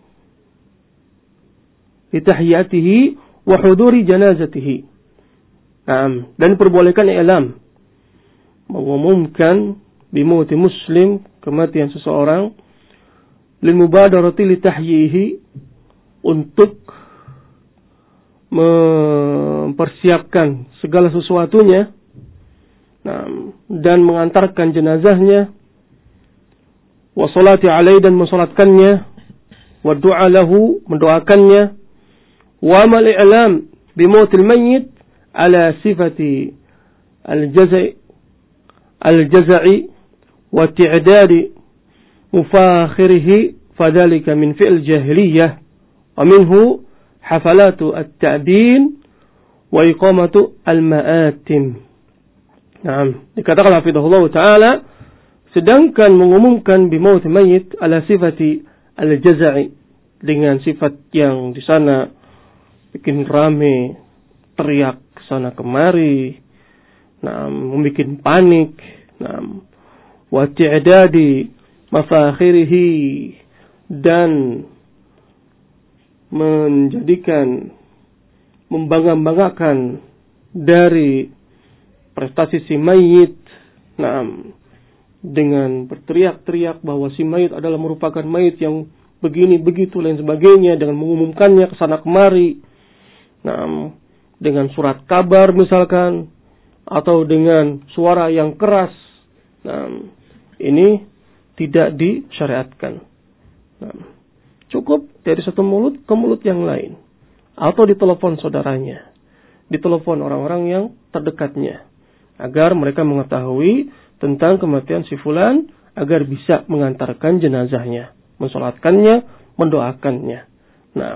wa huduri janazatihi. Dan diperbolehkan i'lam, mengumumkan bimauti muslim, kematian seseorang, lil mubadarati li tahyihi, untuk mempersiapkan segala sesuatunya, dan mengantarkan jenazahnya, wa salati alaihi, dan mensolatkannya, wa du'a lahu, mendoakannya, wa amal i'lam bimautil mayyit ala sifati al-jaza'i wa ti'dadi mufakhirihi, fadhalika min fi'l jahiliyah, wa minhu hafalatu at-ta'bin wa iqamatu al-ma'atim. Naam, dikatakan hafidhahullah ta'ala, sedangkan mengumumkan bimaut mayyit ala sifati al-jaza'i, dengan sifat yang di sana bikin rame, teriak sana kemari, membuat panik, wa ti'dadi mafakhirihi, dan membanggakan dari prestasi si mayit. Nah, dengan berteriak-teriak bahwa si mayit adalah merupakan mayit yang begini, begitu, lain sebagainya, dengan mengumumkannya ke sana kemari. Nah, dengan surat kabar misalkan, atau dengan suara yang keras. Nah, ini tidak disyariatkan. Nah, cukup dari satu mulut ke mulut yang lain. Atau ditelepon saudaranya. Ditelepon orang-orang yang terdekatnya. Agar mereka mengetahui tentang kematian si fulan, agar bisa mengantarkan jenazahnya, mensolatkannya, mendoakannya. Nah,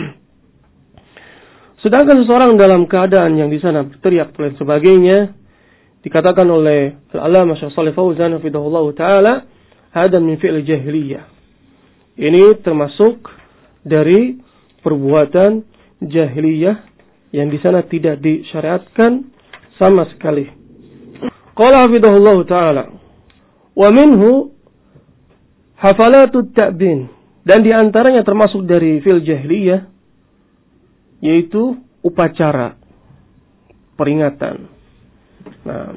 sedangkan seseorang dalam keadaan yang di sana berteriak dan sebagainya, dikatakan oleh Al-Allamah Syekh Shalih Fauzan hafizahullah taala, hada min fi'l jahiliyah. Ini termasuk dari perbuatan jahiliyah yang di sana tidak disyariatkan sama sekali. Qala hafizahullah taala, wa minhu hafalatut ta'bin, dan di antaranya termasuk dari fi'l jahiliyah yaitu upacara peringatan. Nah,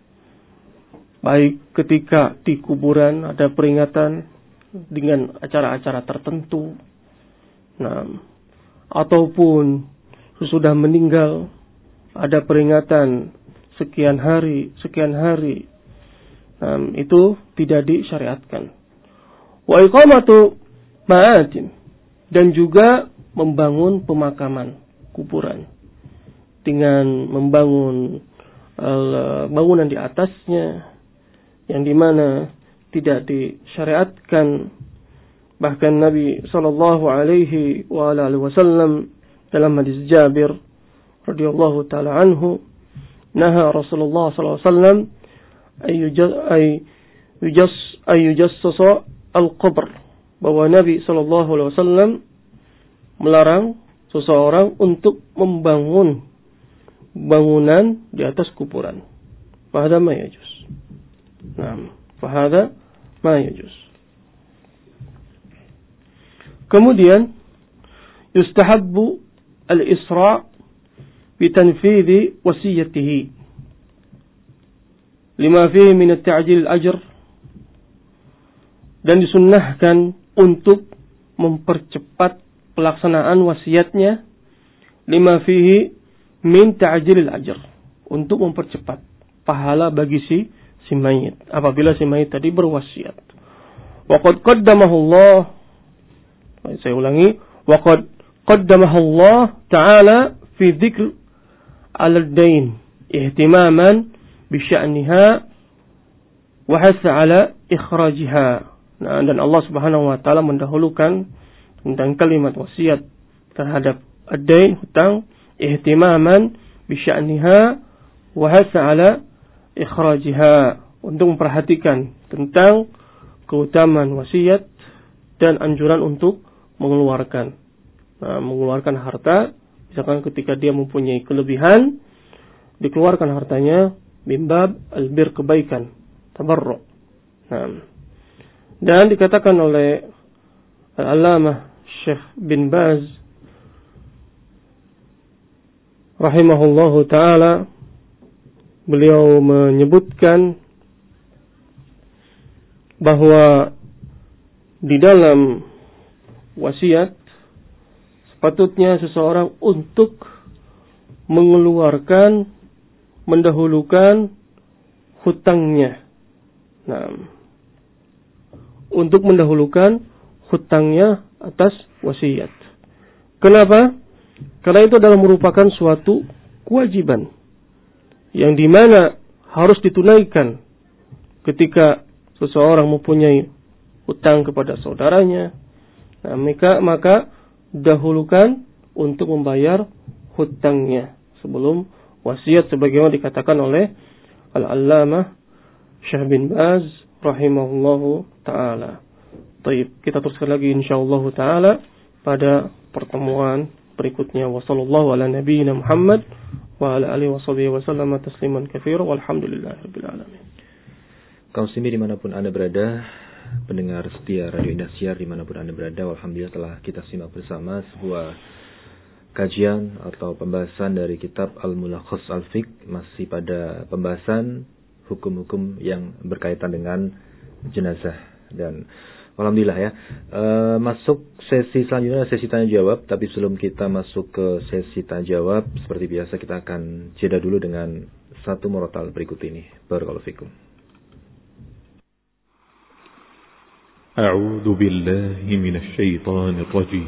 baik ketika di kuburan ada peringatan dengan acara-acara tertentu. Nah, ataupun sesudah meninggal ada peringatan sekian hari. Itu tidak disyariatkan. Wa iqamatu ma'atin, dan juga membangun pemakaman kuburan dengan membangun bangunan di atasnya yang dimana tidak disyariatkan. Bahkan Nabi sallallahu alaihi wasallam dalam hadis Jabir radhiyallahu taala anhu, naha Rasulullah sallallahu alaihi wasallam ay yujassasa al-qabr, bahwa Nabi sallallahu alaihi wasallam melarang seseorang untuk membangun bangunan di atas kuburan. Fahada ma yajuz. Naam, fahada ma yajuz. Kemudian yustahabbu al-isra' bi tanfidhi wasiyatihi lima fihi min at-ta'jil al-ajr, dan disunnahkan untuk mempercepat pelaksanaan wasiatnya, lima fihi min ta'jilil ajr, untuk mempercepat pahala bagi si mayit apabila si mayit tadi berwasiat. Wa qad qaddamahu Allah, saya ulangi, wa qad qaddamahu Allah ta'ala fi dzikr al-dain ihtimaman bi sya'niha wa hasa ala ikhrajiha. Nah, dan Allah Subhanahu wa taala mendahulukan tentang kalimat wasiat terhadap ad-dain, hutang, ihtimaman bi sya'niha wa hasa ala ikhrajiha, untuk memperhatikan tentang keutamaan wasiat dan anjuran untuk mengeluarkan harta. Misalkan ketika dia mempunyai kelebihan, dikeluarkan hartanya bimbab albir, kebaikan, tabarru'. Nah, dan dikatakan oleh Al-Allamah Syekh bin Baz rahimahullahu ta'ala, beliau menyebutkan bahwa di dalam wasiat sepatutnya seseorang untuk mendahulukan hutangnya. Nah, untuk mendahulukan hutangnya atas wasiat. Kenapa? Karena itu adalah merupakan suatu kewajiban yang dimana harus ditunaikan ketika seseorang mempunyai hutang kepada saudaranya. Nah, maka dahulukan untuk membayar hutangnya sebelum wasiat, sebagaimana dikatakan oleh Al-Allamah Syekh bin Baz rahimahullahu ta'ala. Baik, kita teruskan lagi insyaallah ta'ala pada pertemuan berikutnya. Wassallallahu ala nabiyyina Muhammad wa ala alihi washabihi wasallam tasliman katsiran walhamdulillahirabbil alamin. Kaum muslimin dimanapun Anda berada, pendengar setia Radio Indahsiar dimanapun Anda berada, alhamdulillah telah kita simak bersama sebuah kajian atau pembahasan dari kitab Al-Mulakhas Al-Fiqh, masih pada pembahasan hukum-hukum yang berkaitan dengan jenazah. Dan alhamdulillah ya, masuk sesi selanjutnya, sesi tanya jawab. Tapi sebelum kita masuk ke sesi tanya jawab, seperti biasa kita akan jeda dulu dengan satu murotal berikut ini. Barakallahu fikum. A'udzu billahi minasy syaithanir rajim.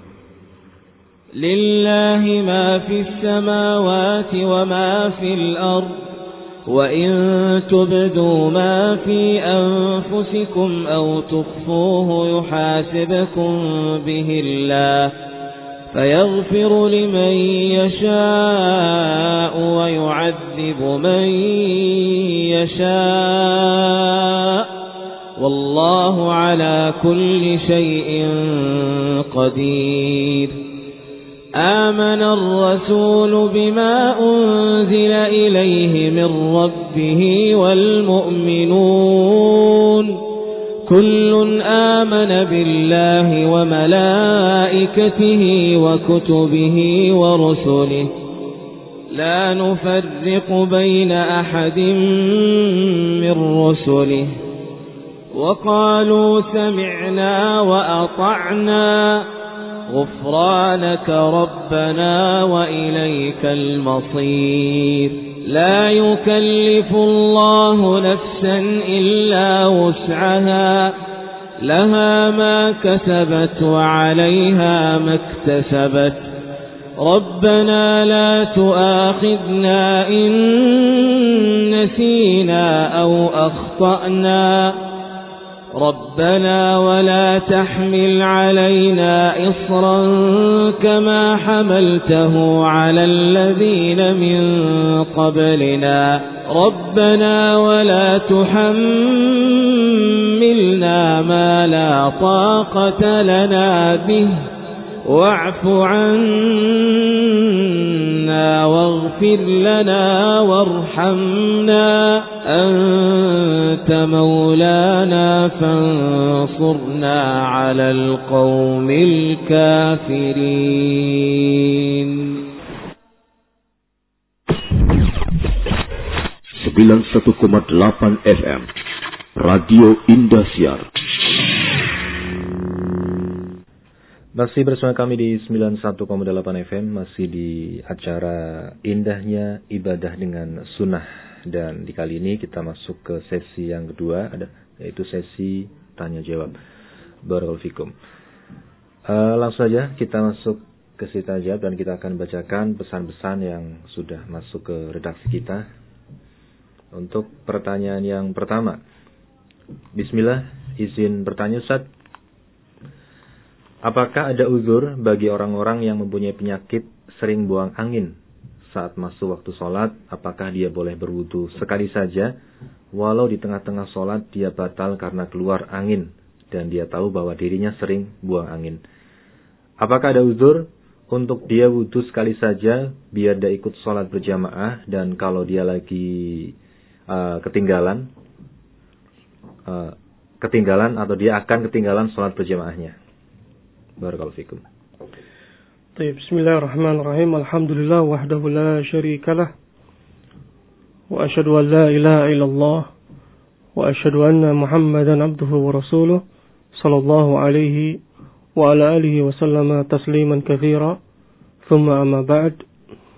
Lillahi ma fis samawati wa ma fil ardh. وَإِن تُبْدُوا مَا فِي أَنفُسِكُمْ أَوْ تُخْفُوهُ يُحَاسِبْكُم بِهِ اللَّهُ فَيَغْفِرُ لِمَن يَشَاءُ وَيُعَذِّبُ مَن يَشَاءُ وَاللَّهُ عَلَى كُلِّ شَيْءٍ قَدِيرٌ آمن الرسول بما أنزل إليه من ربه والمؤمنون كل آمن بالله وملائكته وكتبه ورسله لا نفرق بين أحد من رسله وقالوا سمعنا وأطعنا غفرانك ربنا وإليك المصير لا يكلف الله نفسا إلا وسعها لها ما كسبت وعليها ما اكتسبت ربنا لا تؤاخذنا إن نسينا أو أخطأنا ربنا ولا تحمل علينا إصرا كما حملته على الذين من قبلنا ربنا ولا تحملنا ما لا طاقة لنا به واعف عنا واغفر لنا وارحمنا أنت مولانا فانصرنا على القوم الكافرين 91,8 FM Radio Indosiar. Masih bersama kami di 91,8 FM, masih di acara Indahnya Ibadah dengan Sunnah. Dan di kali ini kita masuk ke sesi yang kedua, yaitu sesi tanya jawab. Barakallahu fikum. Langsung saja kita masuk ke sesi tanya jawab dan kita akan bacakan pesan-pesan yang sudah masuk ke redaksi kita. Untuk pertanyaan yang pertama, Bismillah, izin bertanya Ustaz. Apakah ada uzur bagi orang-orang yang mempunyai penyakit sering buang angin saat masuk waktu sholat? Apakah dia boleh berwudu sekali saja, walau di tengah-tengah sholat dia batal karena keluar angin dan dia tahu bahwa dirinya sering buang angin? Apakah ada uzur untuk dia wudu sekali saja biar dia ikut sholat berjamaah, dan kalau dia lagi ketinggalan atau dia akan ketinggalan sholat berjamaahnya? Barakallahu fikum. Baik, bismillahirrahmanirrahim. Alhamdulillah wahdahu la syarikalah. Wa asyhadu an la ilaha illallah wa asyhadu anna Muhammadan abduhu wa rasuluh sallallahu alaihi wa ala alihi wa sallama tasliman katsira. Thumma amma ba'd.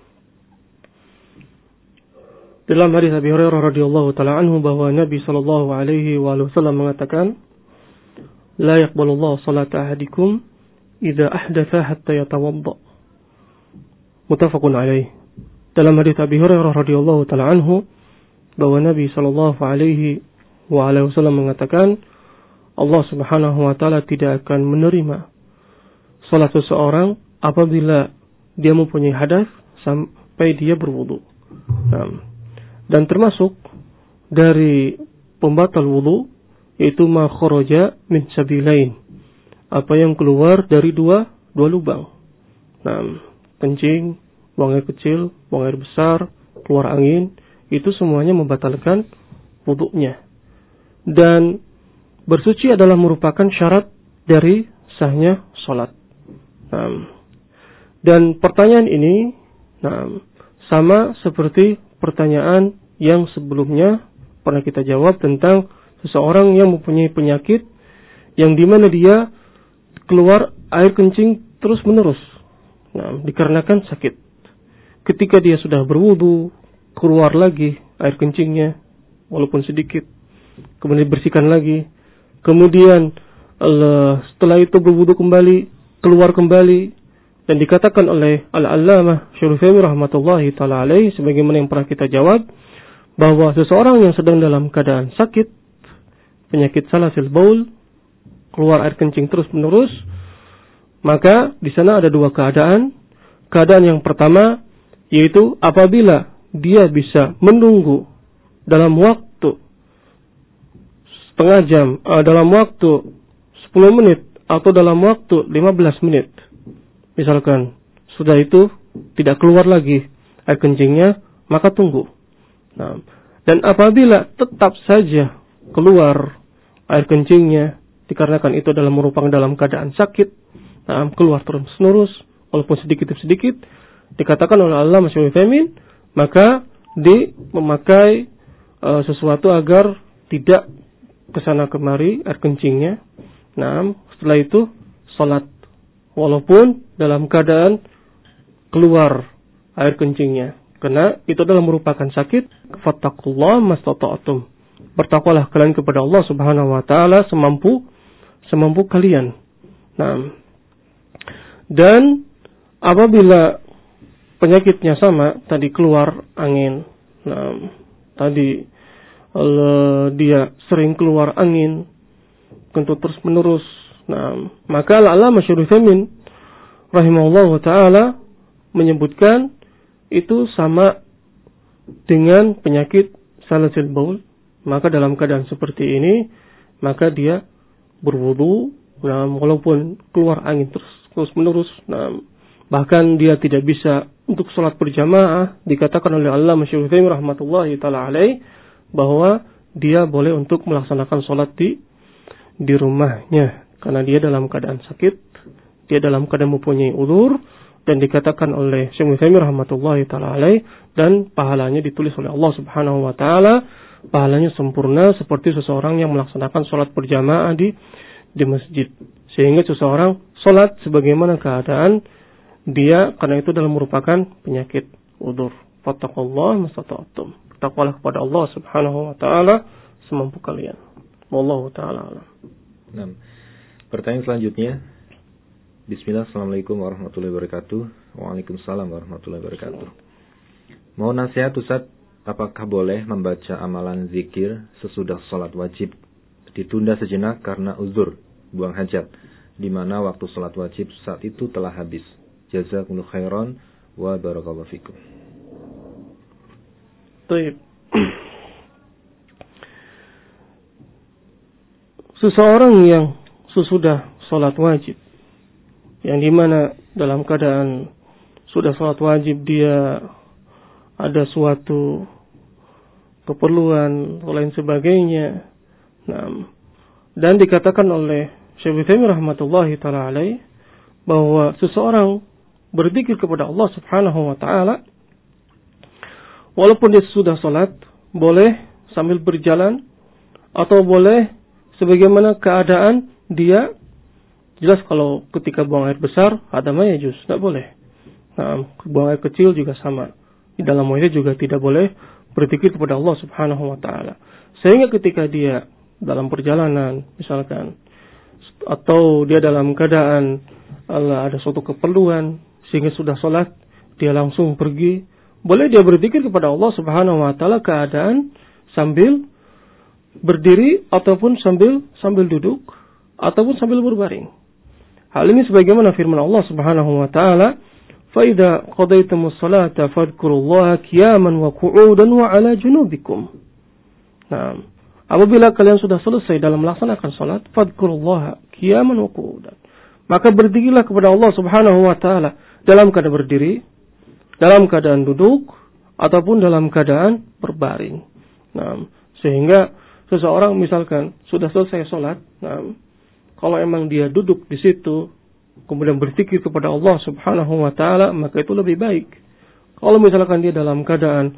Dalam hadis Abi Hurairah radhiyallahu taala anhu bahwa Nabi sallallahu alaihi wasallam mengatakan, la yaqbalullahu salata ahadikum idza ahdatha hatta yatawadda. Muttafaqun alaih. Dalam hadis Abi Hurairah radhiyallahu taala anhu bahwa Nabi sallallahu alaihi wasallam mengatakan, Allah Subhanahu wa taala tidak akan menerima salat seseorang apabila dia mempunyai hadas sampai dia berwudu. Dan termasuk dari pembatal wudu yaitu ma kharaja min sabilain, apa yang keluar dari dua lubang. Kencing, buang air kecil, buang air besar, keluar angin, itu semuanya membatalkan wudunya. Dan bersuci adalah merupakan syarat dari sahnya salat. Dan pertanyaan ini sama seperti pertanyaan yang sebelumnya pernah kita jawab tentang seseorang yang mempunyai penyakit yang dimana dia keluar air kencing terus menerus, dikarenakan sakit. Ketika dia sudah berwudu, keluar lagi air kencingnya, walaupun sedikit, kemudian dibersihkan lagi, kemudian setelah itu berwudu kembali, keluar kembali, dan dikatakan oleh Al-Allamah Syarifemi rahmatullahi ta'ala alaih, sebagaimana yang pernah kita jawab, bahwa seseorang yang sedang dalam keadaan sakit, penyakit salasil baul, keluar air kencing terus menerus, maka di sana ada dua keadaan. Keadaan yang pertama yaitu apabila dia bisa menunggu dalam waktu setengah jam, dalam waktu 10 menit atau dalam waktu 15 menit. Misalkan sudah itu tidak keluar lagi air kencingnya, maka tunggu. Dan apabila tetap saja keluar air kencingnya, dikarenakan itu merupakan dalam keadaan sakit, keluar terus menerus, walaupun sedikit-sedikit, dikatakan oleh Allah Masyaallah, maka memakai sesuatu agar tidak kesana kemari air kencingnya. Setelah itu salat, walaupun dalam keadaan keluar air kencingnya, karena itu adalah merupakan sakit. Fattaqullaha mastata'tum. Bertakwalah kalian kepada Allah Subhanahu wa taala semampu kalian. Dan apabila penyakitnya sama, tadi keluar angin, tadi dia sering keluar angin, kentut terus menerus, maka Al-Allamah Syarifemi rahimahullahu taala menyebutkan itu sama dengan penyakit salasil baul. Maka dalam keadaan seperti ini, maka dia berwudu, walaupun keluar angin terus menerus, bahkan dia tidak bisa untuk sholat berjamaah. Dikatakan oleh Allamah Syarifemi rahmatullahi ta'ala alaih bahwa dia boleh untuk melaksanakan sholat di rumahnya, karena dia dalam keadaan sakit, dia dalam keadaan mempunyai udzur, dan dikatakan oleh Syarifemi rahmatullahi ta'ala alaih, dan pahalanya ditulis oleh Allah Subhanahu wa ta'ala, pahalanya sempurna seperti seseorang yang melaksanakan sholat berjamaah di masjid. Sehingga seseorang sholat sebagaimana keadaan dia, karena itu dalam merupakan penyakit udzur. Fattaqullaha mastata'tum. Bertakwalah kepada Allah Subhanahu wa taala semampu kalian. Wallahu taala alam. Pertanyaan selanjutnya. Bismillah, assalamualaikum warahmatullahi wabarakatuh. Waalaikumsalam warahmatullahi wabarakatuh. Mohon nasihat Ustaz, apakah boleh membaca amalan zikir sesudah sholat wajib ditunda sejenak karena uzur, buang hajat, di mana waktu sholat wajib saat itu telah habis? Jazakumullahu khairan wa barakallahu fikum. Baik. Seseorang yang sesudah sholat wajib, yang dimana dalam keadaan sudah sholat wajib dia ada suatu keperluan atau lain sebagainya, dan dikatakan oleh Syekh Utsaimin rahmatullahi ta'ala alaih bahwa seseorang berzikir kepada Allah Subhanahu wa taala walaupun dia sudah salat, boleh sambil berjalan atau boleh sebagaimana keadaan dia. Jelas kalau ketika buang air besar ada mayajus, tidak boleh. Buang air kecil juga sama. Di dalam wajib juga tidak boleh berzikir kepada Allah Subhanahu wa taala. Sehingga ketika dia dalam perjalanan misalkan, atau dia dalam keadaan ada suatu keperluan sehingga sudah sholat, dia langsung pergi, boleh dia berzikir kepada Allah Subhanahu wa taala keadaan sambil berdiri ataupun sambil duduk ataupun sambil berbaring. Hal ini sebagaimana firman Allah Subhanahu wa taala, "Fa idza qadaytumus salata fadhkurullaha qiyaman wa qu'udan wa 'ala junubikum." Apabila kalian sudah selesai dalam melaksanakan salat, fadhkurullaha qiyaman wa qu'udan, maka berzikirlah kepada Allah Subhanahu wa taala dalam keadaan berdiri, dalam keadaan duduk, ataupun dalam keadaan berbaring. Sehingga seseorang misalkan sudah selesai sholat, kalau emang dia duduk di situ, kemudian berzikir kepada Allah Subhanahu wa taala, maka itu lebih baik. Kalau misalkan dia dalam keadaan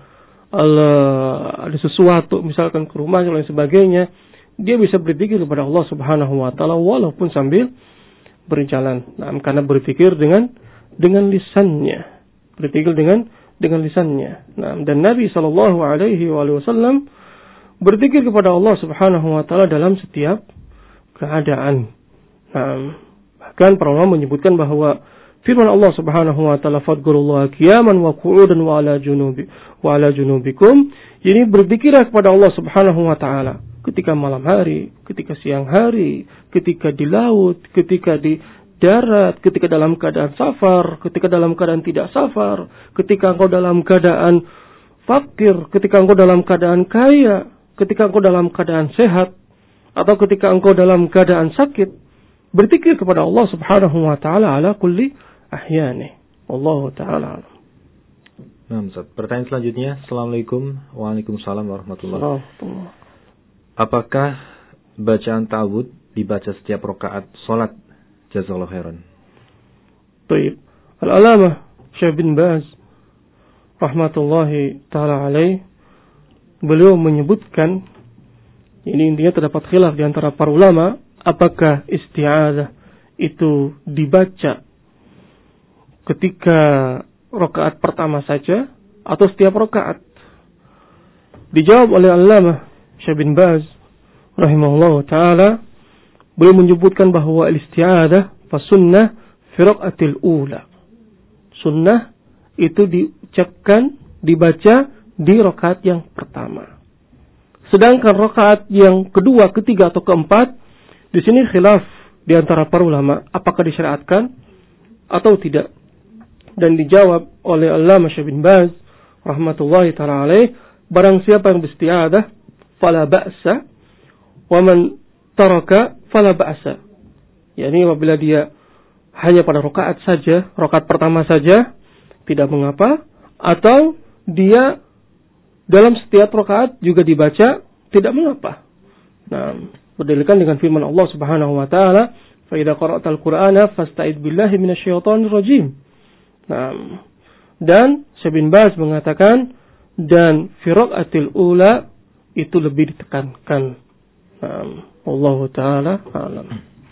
ada sesuatu misalkan ke rumah dan lain sebagainya, dia bisa berzikir kepada Allah Subhanahu wa taala walaupun sambil berjalan. Nah, karena berzikir dengan lisannya. Berzikir dengan lisannya. Nah, dan Nabi sallallahu alaihi wasallam berzikir kepada Allah Subhanahu wa taala dalam setiap keadaan. Nah, bahkan para ulama menyebutkan bahwa firman Allah Subhanahu wa taala, "Fadhkurullaha qiyaman wa qu'udan wa ala junubikum." Ini berzikirlah kepada Allah Subhanahu wa taala ketika malam hari, ketika siang hari, ketika di laut, ketika di darat, ketika dalam keadaan safar, ketika dalam keadaan tidak safar, ketika engkau dalam keadaan fakir, ketika engkau dalam keadaan kaya, ketika engkau dalam keadaan sehat, atau ketika engkau dalam keadaan sakit. Berzikir kepada Allah Subhanahu wa taala ala kulli ahyani. Wallahu taala. Nah, Ustaz, pertanyaan selanjutnya. Assalamualaikum. Waalaikumsalam warahmatullahi wabarakatuh. Apakah bacaan ta'awudz dibaca setiap rakaat salat? Jazakallahu khairan. Baik. Al-Alamah Syekh bin Baz rahmatullahi taala alaih, beliau menyebutkan, ini intinya terdapat khilaf di antara para ulama, apakah isti'adzah itu dibaca ketika rakaat pertama saja atau setiap rakaat. Dijawab oleh Al-Alamah Syekh bin Baz rahimahullah ta'ala, beliau menyebutkan bahwa isti'adzah fasunnah fi rakaatil ula. Sunnah itu diucapkan, dibaca di rakaat yang pertama. Sedangkan rakaat yang kedua, ketiga atau keempat, di sini khilaf di antara para ulama apakah disyariatkan atau tidak. Dan dijawab oleh Allamah Syekh bin Baz rahmatullahi ta'ala alaih, barang siapa yang beristi'adzah fala ba'sa wa man taraka fala ba'sa. Yani apabila dia hanya pada rakaat saja, rakaat pertama saja, tidak mengapa, atau dia dalam setiap rakaat juga dibaca, tidak mengapa. Nah, berdalilkan dengan firman Allah Subhanahu wa taala, "Fa idza qara'tal Qur'ana fasta'id billahi minasyaitonir rajim." Nah, dan Syekh bin Baz mengatakan, dan fi rakaatil ula itu lebih ditekankan. Allah taala alam.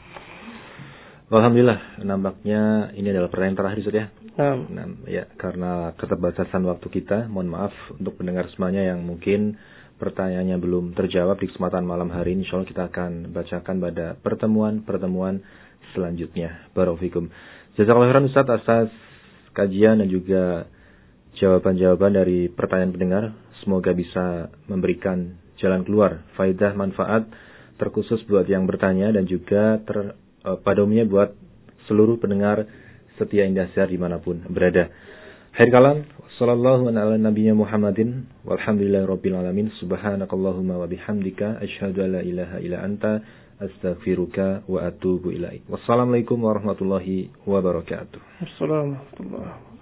Alhamdulillah, nampaknya ini adalah pertanyaan terakhir, Ustaz ya. Ya, karena keterbatasan waktu kita, mohon maaf untuk pendengar semuanya yang mungkin pertanyaannya belum terjawab di kesempatan malam hari ini. Insyaallah kita akan bacakan pada pertemuan selanjutnya. Barakallahu fikum. Jazakallahu khairan Ustaz atas kajian dan juga jawaban-jawaban dari pertanyaan pendengar. Semoga bisa memberikan jalan keluar, faedah, manfaat terkhusus buat yang bertanya dan juga pada umumnya buat seluruh pendengar setia Indosiar dimanapun berada. Akhir kalam, sallallahu ala nabiyina Muhammadin walhamdulillahirabbil alamin. Subhanakallahumma wa bihamdika asyhadu an la ilaha illa anta astaghfiruka wa atubu ilaik. Wassalamualaikum warahmatullahi wabarakatuh. Wassalamualaikum warahmatullahi wabarakatuh.